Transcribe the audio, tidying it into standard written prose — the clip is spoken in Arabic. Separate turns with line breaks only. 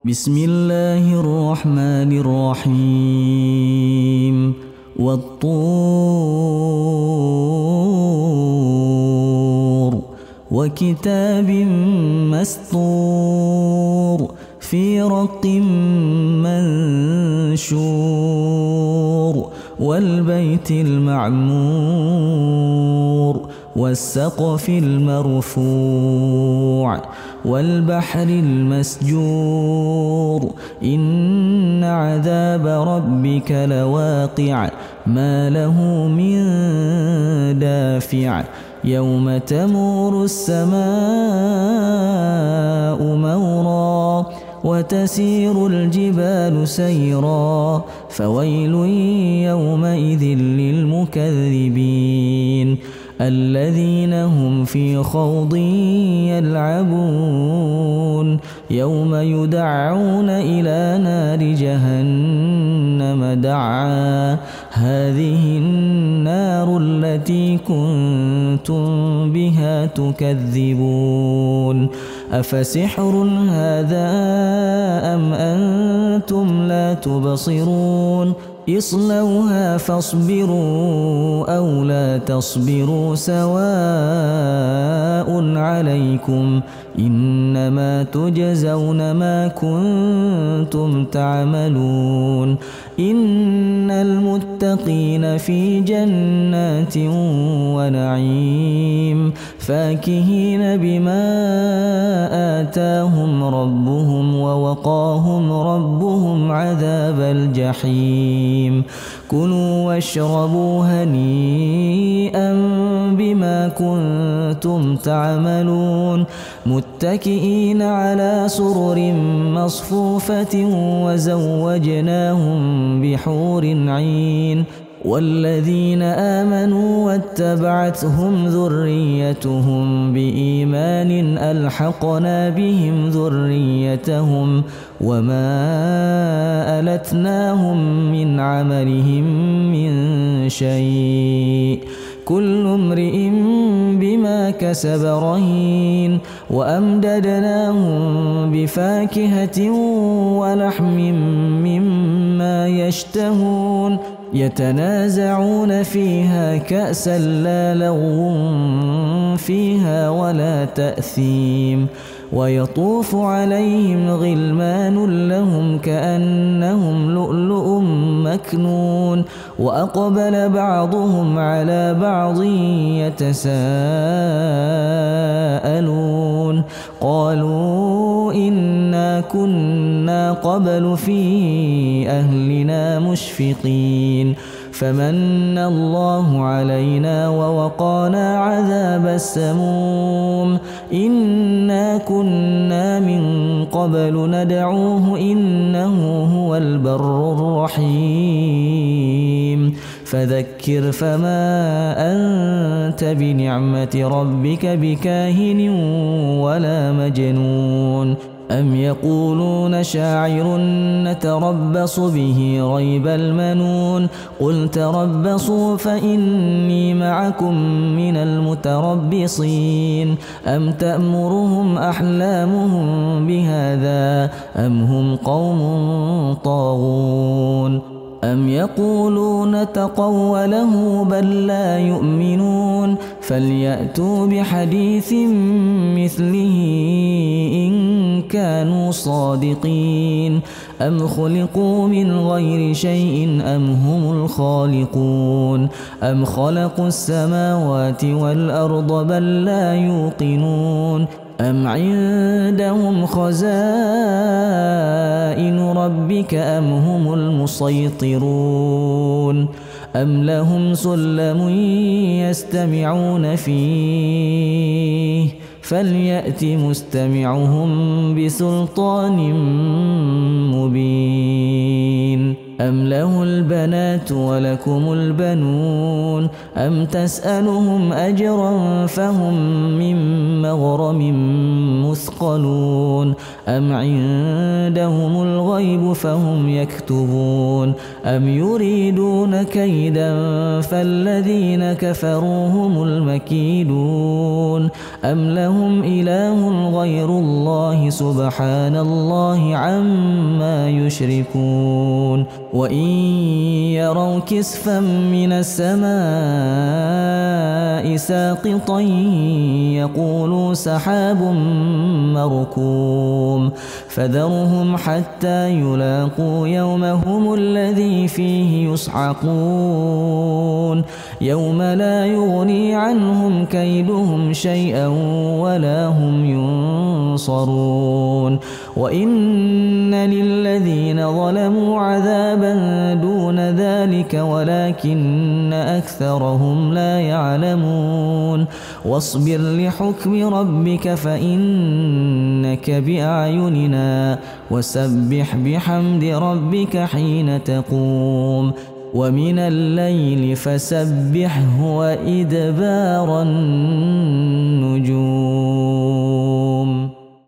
بسم الله الرحمن الرحيم والطور وكتاب مسطور في رق منشور والبيت المعمور والسقف المرفوع والبحر المسجور إن عذاب ربك لواقع ما له من دافع يوم تمور السماء مورا وتسير الجبال سيرا فويل يومئذ للمكذبين الذين هم في خوض يلعبون يوم يدعون إلى نار جهنم دعا هذه النار التي كنتم بها تكذبون أفسحر هذا أم أنتم لا تبصرون اصلوها فاصبروا أو لا تصبروا سواء عليكم إنما تجزون ما كنتم تعملون إن المتقين في جنات ونعيم فاكهين بما آتاهم ربهم ووقاهم ربهم عذاب الجحيم كلوا واشربوا هنيئا بما كنتم تعملون متكئين على سرر مصفوفة وزوجناهم بحور عين والذين آمنوا واتبعتهم ذريتهم بإيمان ألحقنا بهم ذريتهم وما ألتناهم من عملهم من شيء كل امرئ بما كسب رهين وأمددناهم بفاكهة ولحم مما يشتهون يتنازعون فيها كأسا لا لغو فيها ولا تأثيم ويطوف عليهم غلمان لهم كأنهم لؤلؤ مكنون وأقبل بعضهم على بعض يتساءلون قالوا إنا كنا قبل في أهلنا مشفقين فمن الله علينا ووقانا عذاب السموم إنا كنا من قبل ندعوه إنه هو البر الرحيم فذكر فما أنت بنعمة ربك بكاهن ولا مجنون أم يقولون شاعر نتربص به ريب المنون قل تربصوا فإني معكم من المتربصين أم تأمرهم أحلامهم بهذا أم هم قوم طاغون أم يقولون تقوله بل لا يؤمنون فليأتوا بحديث مثله إن كانوا صادقين أم خلقوا من غير شيء أم هم الخالقون أم خلقوا السماوات والأرض بل لا يوقنون أم عندهم خزائن ربك أم هم المسيطرون أم لهم سلم يستمعون فيه فليأت مستمعهم بسلطان مبين أم له البنات ولكم البنون أم تسألهم أجرا فهم من مغرم مثقلون أم عندهم الغيب فهم يكتبون أم يريدون كيدا فالذين كفروا هم المكيدون أم لهم إله غير الله سبحان الله عما يشركون وإن يروا كسفا من السماء ساقطا يقولوا سحاب مركوم فذرهم حتى يلاقوا يومهم الذي فيه يصعقون يوم لا يغني عنهم كيدهم شيئا ولا هم ينصرون وإن للذين ظلموا عذابا دون ذلك ولكن أكثرهم لا يعلمون واصبر لحكم ربك فإنك بأعيننا وسبح بحمد ربك حين تقوم ومن الليل فسبحه وإدبار النجوم